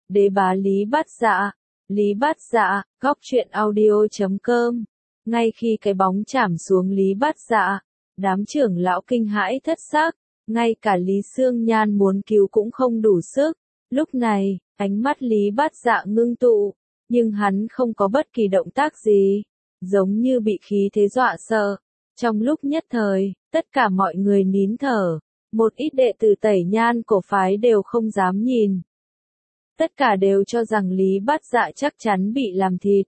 Đế bá Lý Bát Dạ. Lý Bát Dạ, góc truyện audio.com. Ngay khi cái bóng chạm xuống Lý Bát Dạ, đám trưởng lão kinh hãi thất xác, ngay cả Lý Xương Nhan muốn cứu cũng không đủ sức. Lúc này, ánh mắt Lý Bát Dạ ngưng tụ, nhưng hắn không có bất kỳ động tác gì, giống như bị khí thế dọa sợ. Trong lúc nhất thời, tất cả mọi người nín thở, một ít đệ tử Tẩy Nhan cổ phái đều không dám nhìn. Tất cả đều cho rằng Lý Bát Dạ chắc chắn bị làm thịt.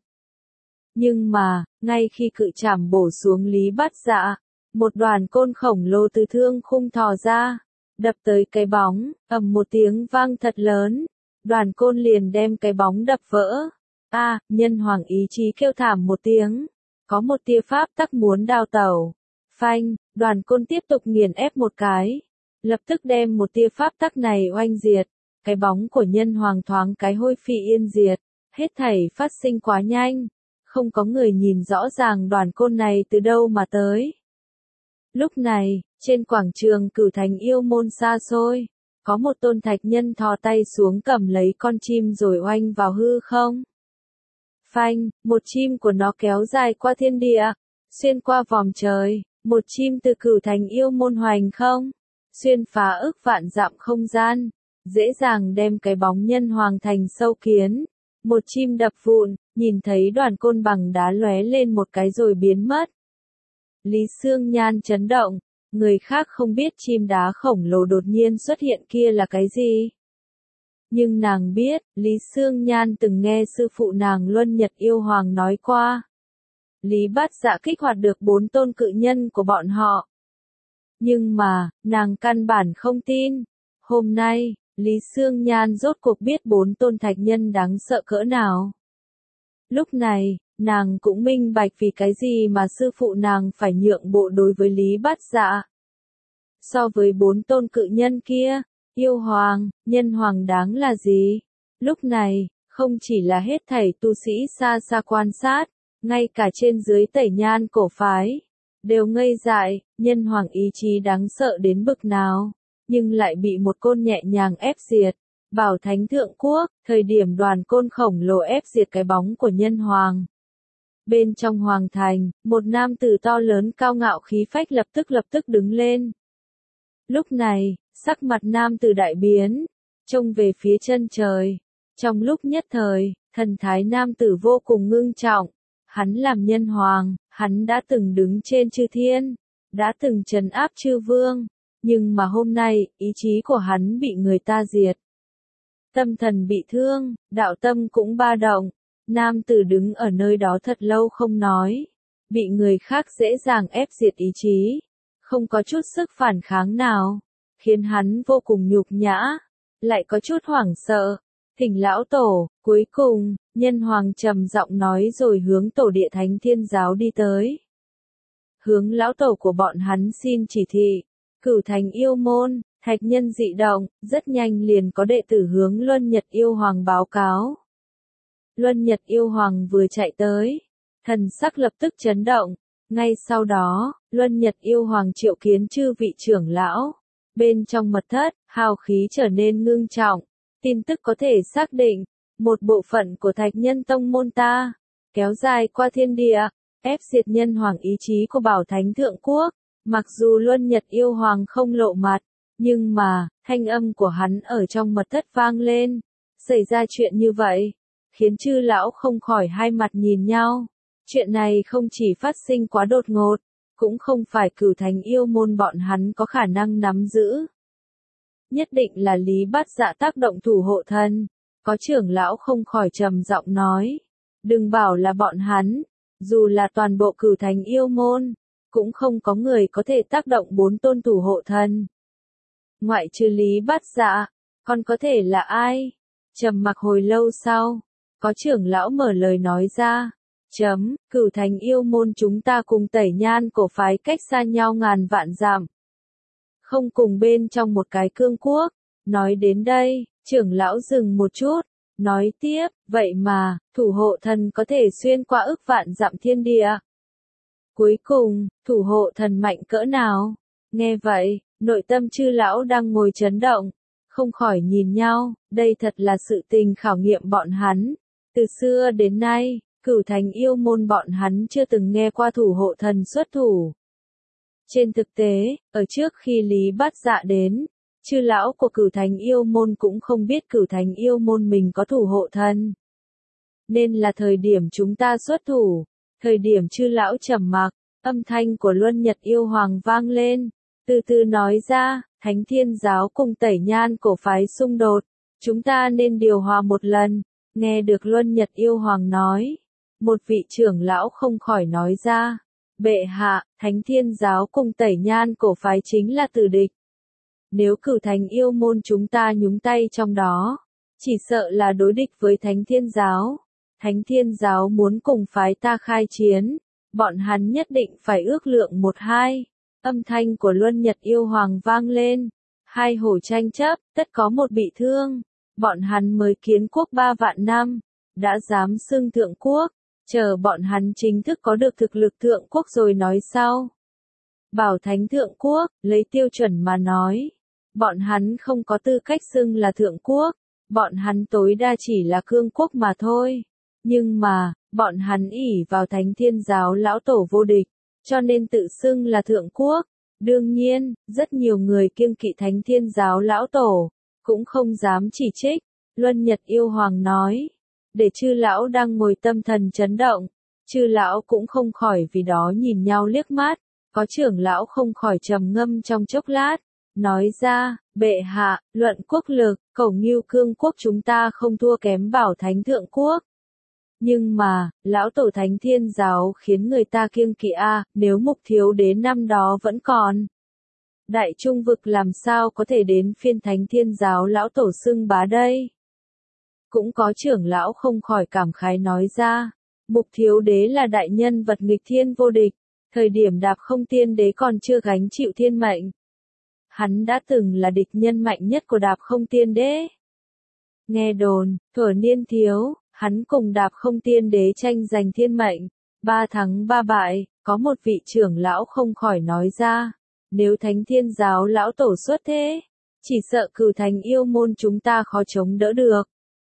Nhưng mà, ngay khi cự trảm bổ xuống Lý Bát Dạ, một đoàn côn khổng lồ từ thương khung thò ra, đập tới cái bóng, ầm một tiếng vang thật lớn, đoàn côn liền đem cái bóng đập vỡ. Nhân hoàng ý chí kêu thảm một tiếng, có một tia pháp tắc muốn đào tẩu. Phanh, đoàn côn tiếp tục nghiền ép một cái, lập tức đem một tia pháp tắc này oanh diệt. Cái bóng của nhân hoàng thoáng cái hôi phi yên diệt, hết thảy phát sinh quá nhanh, không có người nhìn rõ ràng đoàn côn này từ đâu mà tới. Lúc này, trên quảng trường Cửu Thành Yêu Môn xa xôi, có một tôn thạch nhân thò tay xuống cầm lấy con chim rồi oanh vào hư không. Phanh, một chim của nó kéo dài qua thiên địa, xuyên qua vòm trời, một chim từ Cửu Thành Yêu Môn hoành không, xuyên phá ức vạn dặm không gian, dễ dàng đem cái bóng nhân hoàng thành sâu kiến. Một chim đập vụn, nhìn thấy đoàn côn bằng đá lóe lên một cái rồi biến mất. Lý Xương Nhan chấn động, người khác không biết chim đá khổng lồ đột nhiên xuất hiện kia là cái gì. Nhưng nàng biết, Lý Xương Nhan từng nghe sư phụ nàng Luân Nhật Yêu Hoàng nói qua. Lý Bát Dạ kích hoạt được 4 tôn cự nhân của bọn họ. Nhưng mà, nàng căn bản không tin. Hôm nay, Lý Xương Nhan rốt cuộc biết 4 tôn thạch nhân đáng sợ cỡ nào. Lúc này, nàng cũng minh bạch vì cái gì mà sư phụ nàng phải nhượng bộ đối với Lý Bát Dạ. So với 4 tôn cự nhân kia, yêu hoàng, nhân hoàng đáng là gì? Lúc này, không chỉ là hết thảy tu sĩ xa xa quan sát, ngay cả trên dưới Tẩy Nhan cổ phái, đều ngây dại, nhân hoàng ý chí đáng sợ đến bực nào. Nhưng lại bị một côn nhẹ nhàng ép diệt. Bảo Thánh Thượng Quốc, thời điểm đoàn côn khổng lồ ép diệt cái bóng của nhân hoàng. Bên trong hoàng thành, một nam tử to lớn cao ngạo khí phách lập tức đứng lên. Lúc này, sắc mặt nam tử đại biến, trông về phía chân trời. Trong lúc nhất thời, thần thái nam tử vô cùng ngưng trọng. Hắn làm nhân hoàng, hắn đã từng đứng trên chư thiên, đã từng trấn áp chư vương. Nhưng mà hôm nay, ý chí của hắn bị người ta diệt. Tâm thần bị thương, đạo tâm cũng ba động. Nam tử đứng ở nơi đó thật lâu không nói. Bị người khác dễ dàng ép diệt ý chí. Không có chút sức phản kháng nào. Khiến hắn vô cùng nhục nhã. Lại có chút hoảng sợ. Thỉnh lão tổ, cuối cùng, nhân hoàng trầm giọng nói rồi hướng tổ địa Thánh Thiên Giáo đi tới. Hướng lão tổ của bọn hắn xin chỉ thị. Cửu Thành Yêu Môn, thạch nhân dị động, rất nhanh liền có đệ tử hướng Luân Nhật Yêu Hoàng báo cáo. Luân Nhật Yêu Hoàng vừa chạy tới, thần sắc lập tức chấn động. Ngay sau đó, Luân Nhật Yêu Hoàng triệu kiến chư vị trưởng lão. Bên trong mật thất, hào khí trở nên ngưng trọng. Tin tức có thể xác định, một bộ phận của thạch nhân tông môn ta, kéo dài qua thiên địa, ép diệt nhân hoàng ý chí của Bảo Thánh Thượng Quốc. Mặc dù Luân Nhật Yêu Hoàng không lộ mặt, nhưng mà, thanh âm của hắn ở trong mật thất vang lên. Xảy ra chuyện như vậy, khiến chư lão không khỏi hai mặt nhìn nhau. Chuyện này không chỉ phát sinh quá đột ngột, cũng không phải Cửu Thành Yêu Môn bọn hắn có khả năng nắm giữ. Nhất định là Lý Bát Dạ tác động thủ hộ thần. Có trưởng lão không khỏi trầm giọng nói. Đừng bảo là bọn hắn, dù là toàn bộ Cửu Thành Yêu Môn, cũng không có người có thể tác động 4 tôn thủ hộ thần. Ngoại trừ Lý Bát Dạ, còn có thể là ai? Trầm mặc hồi lâu sau, có trưởng lão mở lời nói ra. Cửu Thành Yêu Môn chúng ta cùng Tẩy Nhan cổ phái cách xa nhau ngàn vạn dặm. Không cùng bên trong một cái cương quốc. Nói đến đây, trưởng lão dừng một chút, nói tiếp, vậy mà, thủ hộ thần có thể xuyên qua ức vạn dặm thiên địa. Cuối cùng, thủ hộ thần mạnh cỡ nào? Nghe vậy, nội tâm chư lão đang ngồi chấn động, không khỏi nhìn nhau, đây thật là sự tình khảo nghiệm bọn hắn. Từ xưa đến nay, Cửu Thành Yêu Môn bọn hắn chưa từng nghe qua thủ hộ thần xuất thủ. Trên thực tế, ở trước khi Lý Bát Dạ đến, chư lão của Cửu Thành Yêu Môn cũng không biết Cửu Thành Yêu Môn mình có thủ hộ thần. Nên là thời điểm chúng ta xuất thủ, thời điểm chư lão trầm mặc, âm thanh của Luân Nhật Yêu Hoàng vang lên, từ từ nói ra, Thánh Thiên Giáo cùng Tẩy Nhan cổ phái xung đột, chúng ta nên điều hòa một lần. Nghe được Luân Nhật Yêu Hoàng nói, một vị trưởng lão không khỏi nói ra, bệ hạ, Thánh Thiên Giáo cùng Tẩy Nhan cổ phái chính là tử địch. Nếu Cửu Thành Yêu Môn chúng ta nhúng tay trong đó, chỉ sợ là đối địch với Thánh Thiên Giáo. Thánh Thiên Giáo muốn cùng phái ta khai chiến, bọn hắn nhất định phải ước lượng một hai. Âm thanh của Luân Nhật Yêu Hoàng vang lên, hai hồ tranh chấp, tất có một bị thương. Bọn hắn mới kiến quốc 3 vạn năm, đã dám xưng thượng quốc, chờ bọn hắn chính thức có được thực lực thượng quốc rồi nói sau. Bảo Thánh thượng quốc, lấy tiêu chuẩn mà nói, bọn hắn không có tư cách xưng là thượng quốc, bọn hắn tối đa chỉ là cương quốc mà thôi. Nhưng mà, bọn hắn ỷ vào Thánh Thiên Giáo lão tổ vô địch, cho nên tự xưng là thượng quốc. Đương nhiên, rất nhiều người kiêng kỵ Thánh Thiên Giáo lão tổ, cũng không dám chỉ trích. Luân Nhật Yêu Hoàng nói, để chư lão đang ngồi tâm thần chấn động, chư lão cũng không khỏi vì đó nhìn nhau liếc mắt, có trưởng lão không khỏi trầm ngâm trong chốc lát, nói ra, bệ hạ, luận quốc lực, Cẩu Ngưu Cương quốc chúng ta không thua kém Bảo Thánh thượng quốc. Nhưng mà, lão tổ Thánh Thiên Giáo khiến người ta kiêng kỵ nếu Mục Thiếu Đế năm đó vẫn còn. Đại Trung vực làm sao có thể đến phiên Thánh Thiên Giáo lão tổ xưng bá đây? Cũng có trưởng lão không khỏi cảm khái nói ra, Mục Thiếu Đế là đại nhân vật nghịch thiên vô địch, thời điểm Đạp Không Tiên Đế còn chưa gánh chịu thiên mệnh. Hắn đã từng là địch nhân mạnh nhất của Đạp Không Tiên Đế. Nghe đồn, thuở niên thiếu, hắn cùng Đạp Không Tiên Đế tranh giành thiên mệnh, 3 thắng 3 bại, có một vị trưởng lão không khỏi nói ra, nếu Thánh Thiên Giáo lão tổ xuất thế, chỉ sợ Cửu Thành Yêu Môn chúng ta khó chống đỡ được.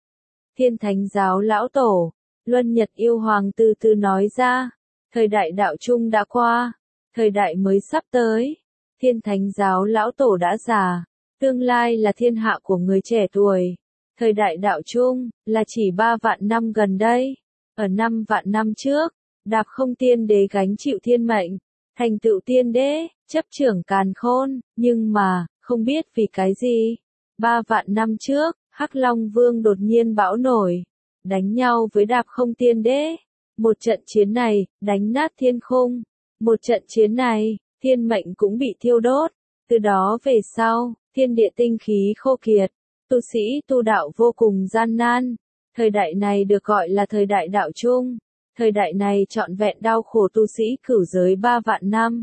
Thiên Thánh Giáo lão tổ, Luân Nhật Yêu Hoàng từ từ nói ra, thời đại đạo trung đã qua, thời đại mới sắp tới, Thiên Thánh Giáo lão tổ đã già, tương lai là thiên hạ của người trẻ tuổi. Thời đại đạo trung, là chỉ 3 vạn năm gần đây. Ở 5 vạn năm trước, Đạp Không Tiên Đế gánh chịu thiên mệnh, thành tựu tiên đế, chấp trưởng càn khôn, nhưng mà, không biết vì cái gì. 3 vạn năm trước, Hắc Long Vương đột nhiên bão nổi, đánh nhau với Đạp Không Tiên Đế. Một trận chiến này, đánh nát thiên khung. Một trận chiến này, thiên mệnh cũng bị thiêu đốt. Từ đó về sau, thiên địa tinh khí khô kiệt. Tu sĩ tu đạo vô cùng gian nan. Thời đại này được gọi là thời đại đạo trung. Thời đại này trọn vẹn đau khổ tu sĩ cửu giới 3 vạn năm.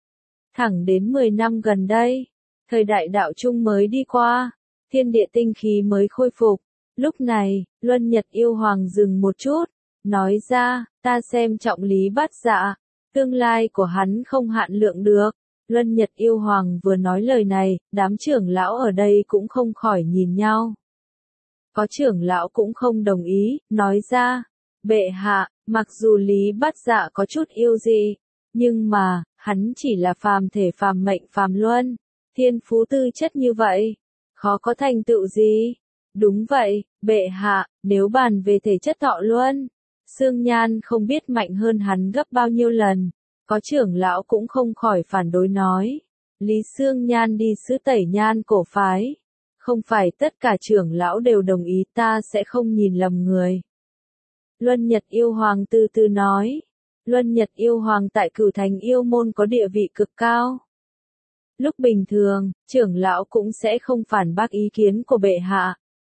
Thẳng đến 10 năm gần đây, thời đại đạo trung mới đi qua, thiên địa tinh khí mới khôi phục. Lúc này, Luân Nhật Yêu Hoàng dừng một chút, nói ra, ta xem trọng Lý Bát Dạ, tương lai của hắn không hạn lượng được. Luân Nhật Yêu Hoàng vừa nói lời này, đám trưởng lão ở đây cũng không khỏi nhìn nhau. Có trưởng lão cũng không đồng ý, nói ra, bệ hạ, mặc dù Lý Bát Dạ có chút yêu dị, nhưng mà, hắn chỉ là phàm thể phàm mệnh phàm luân, thiên phú tư chất như vậy, khó có thành tựu gì. Đúng vậy, bệ hạ, nếu bàn về thể chất thọ luân, Xương Nhan không biết mạnh hơn hắn gấp bao nhiêu lần. Có trưởng lão cũng không khỏi phản đối nói, Lý Xương Nhan đi sứ Tẩy Nhan cổ phái. Không phải tất cả trưởng lão đều đồng ý, ta sẽ không nhìn lầm người. Luân Nhật Yêu Hoàng từ từ nói, Luân Nhật Yêu Hoàng tại Cửu Thành Yêu Môn có địa vị cực cao. Lúc bình thường, trưởng lão cũng sẽ không phản bác ý kiến của bệ hạ.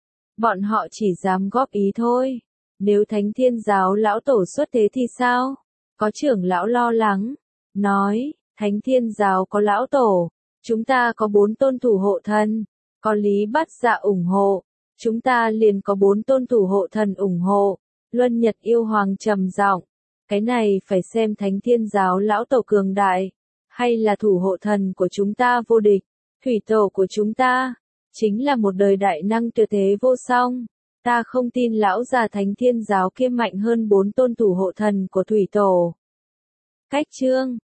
Bọn họ chỉ dám góp ý thôi. Nếu Thánh Thiên Giáo lão tổ xuất thế thì sao? Có trưởng lão lo lắng, nói, Thánh Thiên Giáo có lão tổ, chúng ta có 4 tôn thủ hộ thần, có Lý Bát Dạ ủng hộ, chúng ta liền có 4 tôn thủ hộ thần ủng hộ. Luân Nhật Yêu Hoàng trầm giọng, cái này phải xem Thánh Thiên Giáo lão tổ cường đại, hay là thủ hộ thần của chúng ta vô địch, thủy tổ của chúng ta. chính là một đời đại năng tuyệt thế vô song. Ta không tin lão già Thánh Thiên giáo kia mạnh hơn 4 tôn thủ hộ thần của thủy tổ. Cách chương